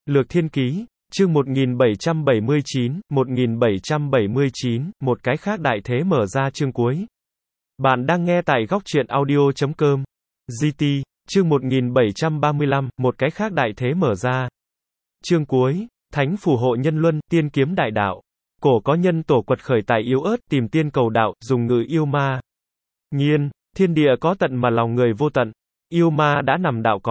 Lược Thiên Ký, chương 1779, một cái khác đại thế mở ra chương cuối. Bạn đang nghe tại góc truyện audio.com. GT, chương 1735, một cái khác đại thế mở ra. Chương cuối, Thánh phù hộ nhân luân, tiên kiếm đại đạo. Cổ có nhân tổ quật khởi tài yếu ớt, tìm tiên cầu đạo, dùng ngự yêu ma. Nhiên, thiên địa có tận mà lòng người vô tận. Yêu ma đã nằm đạo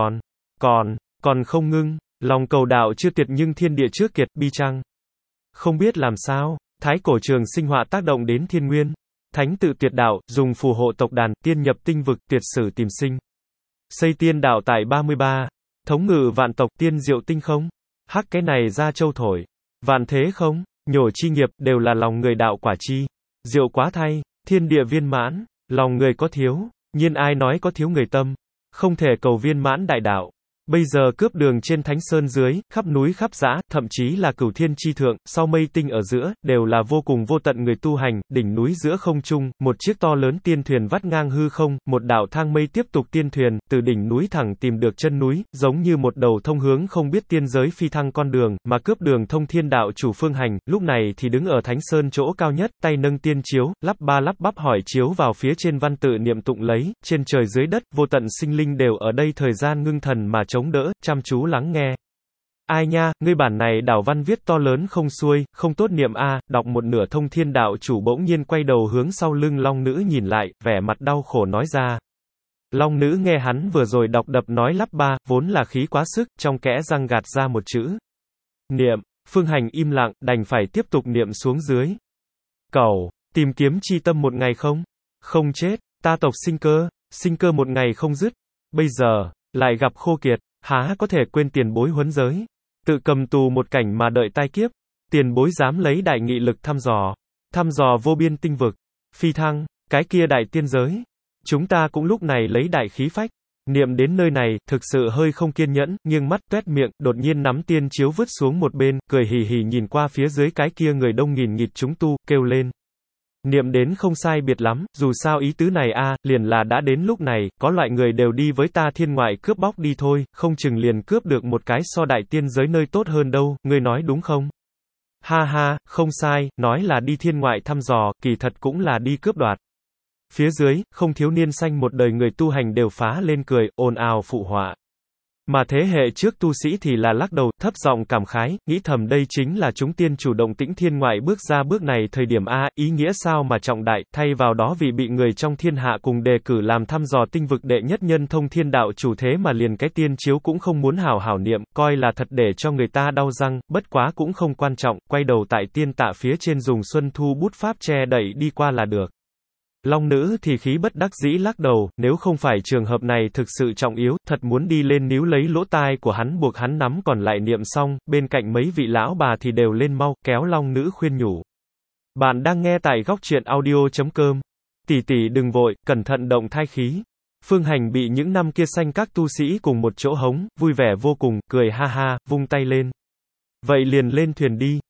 còn không ngưng. Lòng cầu đạo chưa tuyệt nhưng thiên địa trước kiệt, bi chăng? Không biết làm sao, thái cổ trường sinh họa tác động đến thiên nguyên. Thánh tự tuyệt đạo, dùng phù hộ tộc đàn, tiên nhập tinh vực, tuyệt sử tìm sinh. Xây tiên đạo tại 33. Thống ngự vạn tộc, tiên diệu tinh không? Hắc cái này ra châu thổi. Vạn thế không? Nhổ chi nghiệp, đều là lòng người đạo quả chi. Diệu quá thay, thiên địa viên mãn, lòng người có thiếu. Nhiên ai nói có thiếu người tâm? Không thể cầu viên mãn đại đạo. Bây giờ cướp đường trên Thánh Sơn dưới, khắp núi khắp dã, thậm chí là cửu thiên chi thượng, sau mây tinh ở giữa, đều là vô cùng vô tận người tu hành, đỉnh núi giữa không trung, một chiếc to lớn tiên thuyền vắt ngang hư không, một đạo thang mây tiếp tục tiên thuyền, từ đỉnh núi thẳng tìm được chân núi, giống như một đầu thông hướng không biết tiên giới phi thăng con đường, mà cướp đường thông thiên đạo chủ phương hành, lúc này thì đứng ở Thánh Sơn chỗ cao nhất, tay nâng tiên chiếu, lắp bắp hỏi chiếu vào phía trên văn tự niệm tụng lấy, trên trời dưới đất, vô tận sinh linh đều ở đây thời gian ngưng thần mà chống đỡ, chăm chú lắng nghe. Ai nha, ngươi bản này đảo văn viết to lớn không xuôi, không tốt niệm a. Đọc một nửa thông thiên đạo chủ bỗng nhiên quay đầu hướng sau lưng long nữ nhìn lại, vẻ mặt đau khổ nói ra. Long nữ nghe hắn vừa rồi đọc đập nói lắp ba, vốn là khí quá sức, trong kẽ răng gạt ra một chữ. Niệm, phương hành im lặng, đành phải tiếp tục niệm xuống dưới. Cầu, tìm kiếm chi tâm một ngày không? Không chết, ta tộc sinh cơ một ngày không dứt. Bây giờ, lại gặp khô kiệt, há có thể quên tiền bối huấn giới. Tự cầm tù một cảnh mà đợi tai kiếp. Tiền bối dám lấy đại nghị lực thăm dò vô biên tinh vực. Phi thăng, cái kia đại tiên giới. Chúng ta cũng lúc này lấy đại khí phách. Niệm đến nơi này, thực sự hơi không kiên nhẫn, nghiêng mắt tuét miệng, đột nhiên nắm tiên chiếu vứt xuống một bên, cười hì hì nhìn qua phía dưới cái kia người đông nghìn nghịt chúng tu, kêu lên. Niệm đến không sai biệt lắm, dù sao ý tứ này a, liền là đã đến lúc này, có loại người đều đi với ta thiên ngoại cướp bóc đi thôi, không chừng liền cướp được một cái so đại tiên giới nơi tốt hơn đâu, ngươi nói đúng không? Ha ha, không sai, nói là đi thiên ngoại thăm dò, kỳ thật cũng là đi cướp đoạt. Phía dưới, không thiếu niên xanh một đời người tu hành đều phá lên cười, ồn ào phụ họa. Mà thế hệ trước tu sĩ thì là lắc đầu, thấp giọng cảm khái, nghĩ thầm đây chính là chúng tiên chủ động tĩnh thiên ngoại bước ra bước này thời điểm a, ý nghĩa sao mà trọng đại, thay vào đó vì bị người trong thiên hạ cùng đề cử làm thăm dò tinh vực đệ nhất nhân thông thiên đạo chủ thế mà liền cái tiên chiếu cũng không muốn hảo hảo niệm, coi là thật để cho người ta đau răng, bất quá cũng không quan trọng, quay đầu tại tiên tạ phía trên dùng xuân thu bút pháp che đẩy đi qua là được. Long nữ thì khí bất đắc dĩ lắc đầu, nếu không phải trường hợp này thực sự trọng yếu, thật muốn đi lên níu lấy lỗ tai của hắn buộc hắn nắm còn lại niệm xong, bên cạnh mấy vị lão bà thì đều lên mau, kéo long nữ khuyên nhủ. Bạn đang nghe tại góc truyện audio.com. Tỷ tỷ đừng vội, cẩn thận động thai khí. Phương Hành bị những năm kia sanh các tu sĩ cùng một chỗ hống, vui vẻ vô cùng, cười ha ha, vung tay lên. Vậy liền lên thuyền đi.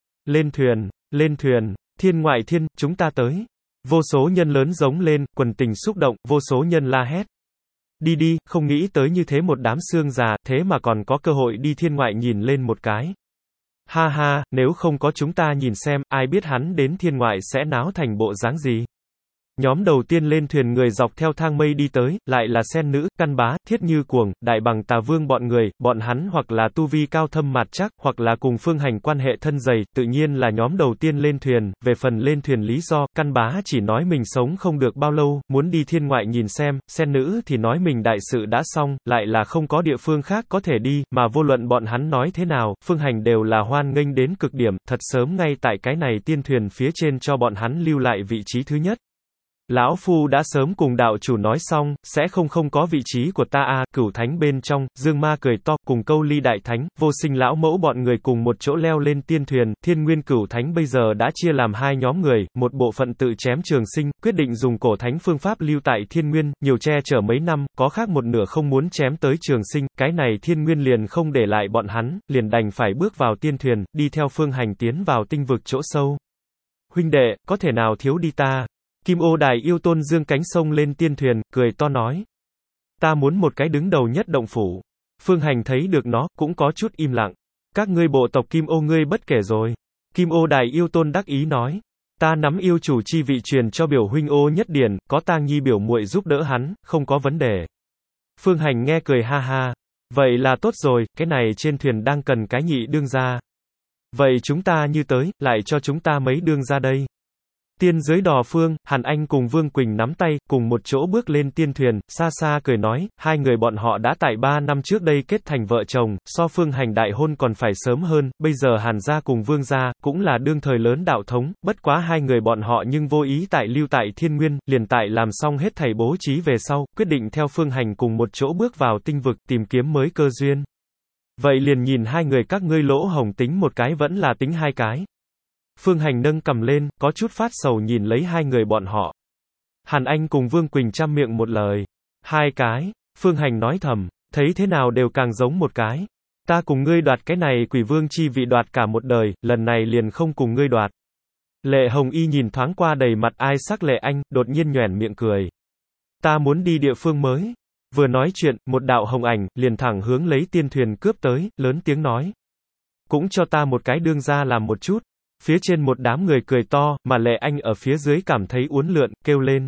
Lên thuyền, thiên ngoại thiên, chúng ta tới. Vô số nhân lớn giống lên, quần tình xúc động, vô số nhân la hét. Đi, không nghĩ tới như thế một đám xương già, thế mà còn có cơ hội đi thiên ngoại nhìn lên một cái. Ha ha, nếu không có chúng ta nhìn xem, ai biết hắn đến thiên ngoại sẽ náo thành bộ dáng gì. Nhóm đầu tiên lên thuyền người dọc theo thang mây đi tới, lại là Sen Nữ, Căn Bá, Thiết Như Cuồng, Đại Bằng Tà Vương bọn hắn hoặc là tu vi cao thâm mạt chắc, hoặc là cùng Phương Hành quan hệ thân dày, tự nhiên là nhóm đầu tiên lên thuyền, về phần lên thuyền lý do, Căn Bá chỉ nói mình sống không được bao lâu, muốn đi thiên ngoại nhìn xem, Sen Nữ thì nói mình đại sự đã xong, lại là không có địa phương khác có thể đi, mà vô luận bọn hắn nói thế nào, Phương Hành đều là hoan nghênh đến cực điểm, thật sớm ngay tại cái này tiên thuyền phía trên cho bọn hắn lưu lại vị trí thứ nhất. Lão Phu đã sớm cùng đạo chủ nói xong, sẽ không có vị trí của ta a. Cửu Thánh bên trong, Dương Ma cười to, cùng Câu Ly Đại Thánh, Vô Sinh Lão Mẫu bọn người cùng một chỗ leo lên tiên thuyền, Thiên Nguyên Cửu Thánh bây giờ đã chia làm hai nhóm người, một bộ phận tự chém Trường Sinh, quyết định dùng cổ thánh phương pháp lưu tại Thiên Nguyên, nhiều che chở mấy năm, có khác một nửa không muốn chém tới Trường Sinh, cái này Thiên Nguyên liền không để lại bọn hắn, liền đành phải bước vào tiên thuyền, đi theo Phương Hành tiến vào tinh vực chỗ sâu. Huynh đệ, có thể nào thiếu đi ta? Kim Ô Đài yêu tôn dương cánh sông lên tiên thuyền, cười to nói. Ta muốn một cái đứng đầu nhất động phủ. Phương Hành thấy được nó, cũng có chút im lặng. Các ngươi bộ tộc Kim Ô ngươi bất kể rồi. Kim Ô Đại Yêu Tôn đắc ý nói. Ta nắm yêu chủ chi vị truyền cho biểu huynh Ô Nhất Điển, có tang nhi biểu muội giúp đỡ hắn, không có vấn đề. Phương Hành nghe cười ha ha. Vậy là tốt rồi, cái này trên thuyền đang cần cái nhị đương gia. Vậy chúng ta như tới, lại cho chúng ta mấy đương gia đây. Tiên giới Đò Phương, Hàn Anh cùng Vương Quỳnh nắm tay, cùng một chỗ bước lên tiên thuyền, xa xa cười nói, hai người bọn họ đã tại 3 năm trước đây kết thành vợ chồng, so Phương Hành đại hôn còn phải sớm hơn, bây giờ Hàn gia cùng Vương gia, cũng là đương thời lớn đạo thống, bất quá hai người bọn họ nhưng vô ý tại lưu tại Thiên Nguyên, liền tại làm xong hết thảy bố trí về sau, quyết định theo Phương Hành cùng một chỗ bước vào tinh vực, tìm kiếm mới cơ duyên. Vậy liền nhìn hai người các ngươi lỗ hổng tính một cái vẫn là tính hai cái. Phương Hành nâng cầm lên, có chút phát sầu nhìn lấy hai người bọn họ. Hàn Anh cùng Vương Quỳnh chăm miệng một lời. Hai cái, Phương Hành nói thầm, thấy thế nào đều càng giống một cái. Ta cùng ngươi đoạt cái này quỷ vương chi vị đoạt cả một đời, lần này liền không cùng ngươi đoạt. Lệ Hồng Y nhìn thoáng qua đầy mặt ai sắc Lệ Anh, đột nhiên nhoẻn miệng cười. Ta muốn đi địa phương mới. Vừa nói chuyện, một đạo hồng ảnh, liền thẳng hướng lấy tiên thuyền cướp tới, lớn tiếng nói. Cũng cho ta một cái đương gia làm một chút. Phía trên một đám người cười to, mà Lệ Anh ở phía dưới cảm thấy uốn lượn, kêu lên.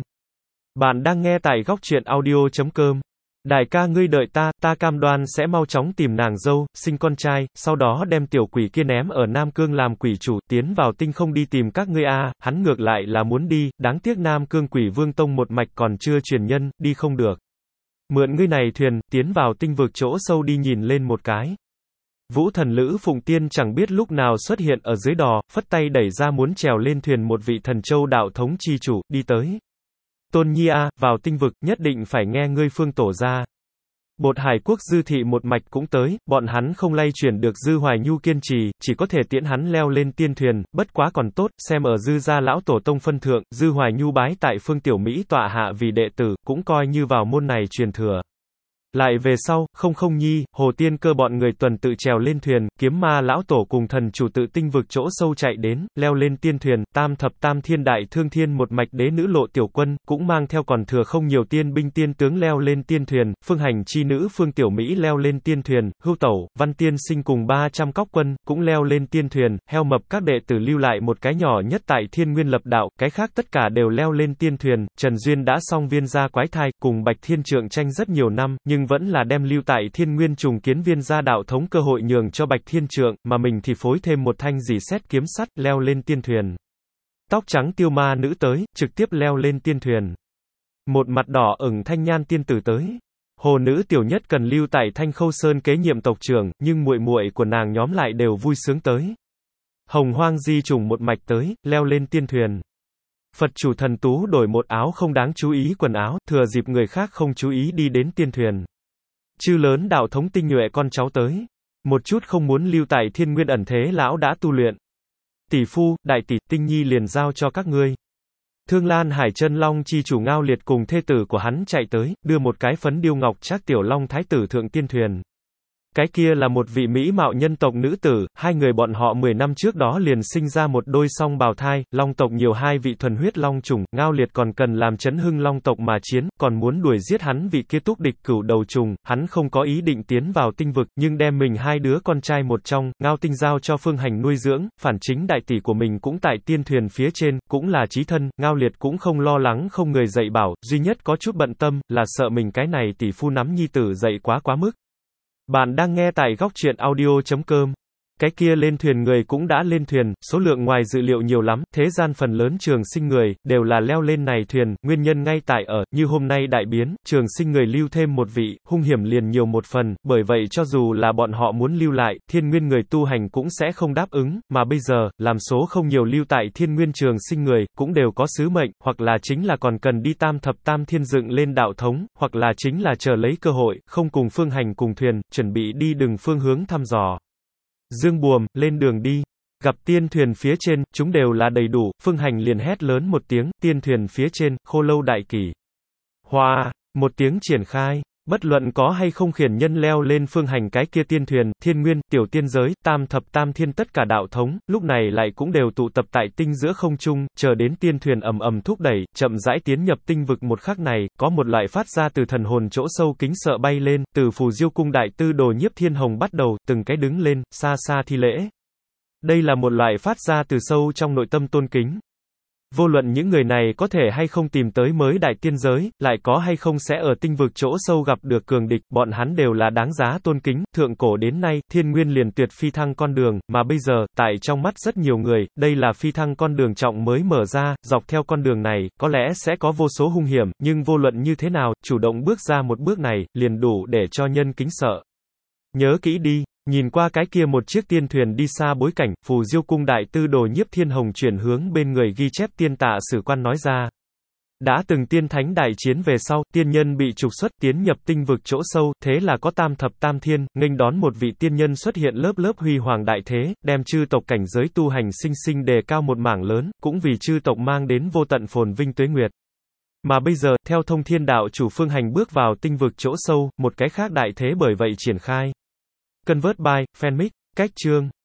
Bạn đang nghe tại góc truyện audio.com. Đại ca ngươi đợi ta cam đoan sẽ mau chóng tìm nàng dâu, sinh con trai, sau đó đem tiểu quỷ kia ném ở Nam Cương làm quỷ chủ, tiến vào tinh không đi tìm các ngươi a. Hắn ngược lại là muốn đi, đáng tiếc Nam Cương Quỷ Vương Tông một mạch còn chưa truyền nhân, đi không được. Mượn ngươi này thuyền, tiến vào tinh vực chỗ sâu đi nhìn lên một cái. Vũ thần Lữ Phụng Tiên chẳng biết lúc nào xuất hiện ở dưới đò, phất tay đẩy ra muốn trèo lên thuyền một vị thần châu đạo thống chi chủ, đi tới. Tôn Nhi a, vào tinh vực, nhất định phải nghe ngươi phương tổ ra. Bột Hải Quốc Dư Thị một mạch cũng tới, bọn hắn không lay chuyển được Dư Hoài Nhu kiên trì, chỉ có thể tiễn hắn leo lên tiên thuyền, bất quá còn tốt, xem ở Dư gia lão tổ tông phân thượng, Dư Hoài Nhu bái tại Phương Tiểu Mỹ tọa hạ vì đệ tử, cũng coi như vào môn này truyền thừa. Lại về sau, Không Nhi, Hồ Tiên Cơ bọn người tuần tự trèo lên thuyền, Kiếm Ma lão tổ cùng thần chủ tự tinh vực chỗ sâu chạy đến, leo lên tiên thuyền, Tam thập tam thiên đại thương thiên một mạch đế nữ Lộ Tiểu Quân, cũng mang theo còn thừa không nhiều tiên binh tiên tướng leo lên tiên thuyền, Phương Hành chi nữ Phương Tiểu Mỹ leo lên tiên thuyền, Hưu Tẩu, Văn Tiên Sinh cùng 300 cóc quân, cũng leo lên tiên thuyền, Heo Mập các đệ tử lưu lại một cái nhỏ nhất tại Thiên Nguyên lập đạo, cái khác tất cả đều leo lên tiên thuyền, Trần Duyên đã xong viên gia quái thai, cùng Bạch Thiên Trượng tranh rất nhiều năm, nhưng vẫn là đem lưu tại Thiên Nguyên trùng kiến viên gia đạo thống cơ hội nhường cho Bạch Thiên Trượng, mà mình thì phối thêm một thanh dì xét kiếm sắt, leo lên tiên thuyền. Tóc trắng tiêu ma nữ tới, trực tiếp leo lên tiên thuyền. Một mặt đỏ ửng thanh nhan tiên tử tới. Hồ nữ tiểu nhất cần lưu tại Thanh Khâu Sơn kế nhiệm tộc trưởng, nhưng muội muội của nàng nhóm lại đều vui sướng tới. Hồng Hoang Di trùng một mạch tới, leo lên tiên thuyền. Phật chủ thần tú đổi một áo không đáng chú ý quần áo, thừa dịp người khác không chú ý đi đến tiên thuyền. Chư lớn đạo thống tinh nhuệ con cháu tới. Một chút không muốn lưu tại Thiên Nguyên ẩn thế lão đã tu luyện. Tỷ phu, đại tỷ, Tinh Nhi liền giao cho các ngươi. Thương Lan Hải Chân Long chi chủ Ngao Liệt cùng thê tử của hắn chạy tới, đưa một cái phấn điêu ngọc trác tiểu long thái tử thượng tiên thuyền. Cái kia là một vị mỹ mạo nhân tộc nữ tử, hai người bọn họ 10 năm trước đó liền sinh ra một đôi song bào thai, long tộc nhiều hai vị thuần huyết long trùng, Ngao Liệt còn cần làm chấn hưng long tộc mà chiến, còn muốn đuổi giết hắn vị kia túc địch cửu đầu trùng, hắn không có ý định tiến vào tinh vực, nhưng đem mình hai đứa con trai một trong, Ngao Tinh giao cho Phương Hành nuôi dưỡng, phản chính đại tỷ của mình cũng tại tiên thuyền phía trên, cũng là chí thân, Ngao Liệt cũng không lo lắng không người dạy bảo, duy nhất có chút bận tâm, là sợ mình cái này tỷ phu nắm nhi tử dạy quá mức. Bạn đang nghe tại góc truyện audio.com. Cái kia lên thuyền người cũng đã lên thuyền, số lượng ngoài dự liệu nhiều lắm, thế gian phần lớn trường sinh người, đều là leo lên này thuyền, nguyên nhân ngay tại ở, như hôm nay đại biến, trường sinh người lưu thêm một vị, hung hiểm liền nhiều một phần, bởi vậy cho dù là bọn họ muốn lưu lại, thiên nguyên người tu hành cũng sẽ không đáp ứng, mà bây giờ, làm số không nhiều lưu tại thiên nguyên trường sinh người, cũng đều có sứ mệnh, hoặc là chính là còn cần đi tam thập tam thiên dựng lên đạo thống, hoặc là chính là chờ lấy cơ hội, không cùng Phương Hành cùng thuyền, chuẩn bị đi đường phương hướng thăm dò. Dương Buồm, lên đường đi. Gặp tiên thuyền phía trên, chúng đều là đầy đủ, Phương Hành liền hét lớn một tiếng, tiên thuyền phía trên, Khô Lâu đại kỷ. Hoa, một tiếng triển khai, Bất luận có hay không khiển nhân leo lên phương hành cái kia tiên thuyền, thiên nguyên, tiểu tiên giới, tam thập tam thiên tất cả đạo thống, lúc này lại cũng đều tụ tập tại tinh giữa không trung, chờ đến tiên thuyền ầm ầm thúc đẩy, chậm rãi tiến nhập tinh vực một khắc này, có một loại phát ra từ thần hồn chỗ sâu kính sợ bay lên, từ Phù Diêu cung đại tư đồ Nhiếp Thiên Hồng bắt đầu, từng cái đứng lên, xa xa thi lễ. Đây là một loại phát ra từ sâu trong nội tâm tôn kính. Vô luận những người này có thể hay không tìm tới mới đại tiên giới, lại có hay không sẽ ở tinh vực chỗ sâu gặp được cường địch, bọn hắn đều là đáng giá tôn kính, thượng cổ đến nay, thiên nguyên liền tuyệt phi thăng con đường, mà bây giờ, tại trong mắt rất nhiều người, đây là phi thăng con đường trọng mới mở ra, dọc theo con đường này, có lẽ sẽ có vô số hung hiểm, nhưng vô luận như thế nào, chủ động bước ra một bước này, liền đủ để cho nhân kính sợ. Nhớ kỹ đi. Nhìn qua cái kia một chiếc tiên thuyền đi xa bối cảnh, Phù Diêu cung đại tư đồ Nhiếp Thiên Hồng chuyển hướng bên người ghi chép tiên tạ sử quan nói ra. Đã từng tiên thánh đại chiến về sau, tiên nhân bị trục xuất tiến nhập tinh vực chỗ sâu, thế là có tam thập tam thiên, nghênh đón một vị tiên nhân xuất hiện lớp lớp huy hoàng đại thế, đem chư tộc cảnh giới tu hành sinh sinh đề cao một mảng lớn, cũng vì chư tộc mang đến vô tận phồn vinh tuế nguyệt. Mà bây giờ, theo thông thiên đạo chủ phương hành bước vào tinh vực chỗ sâu, một cái khác đại thế bởi vậy triển khai. Convert by, Fanmic, cách chương.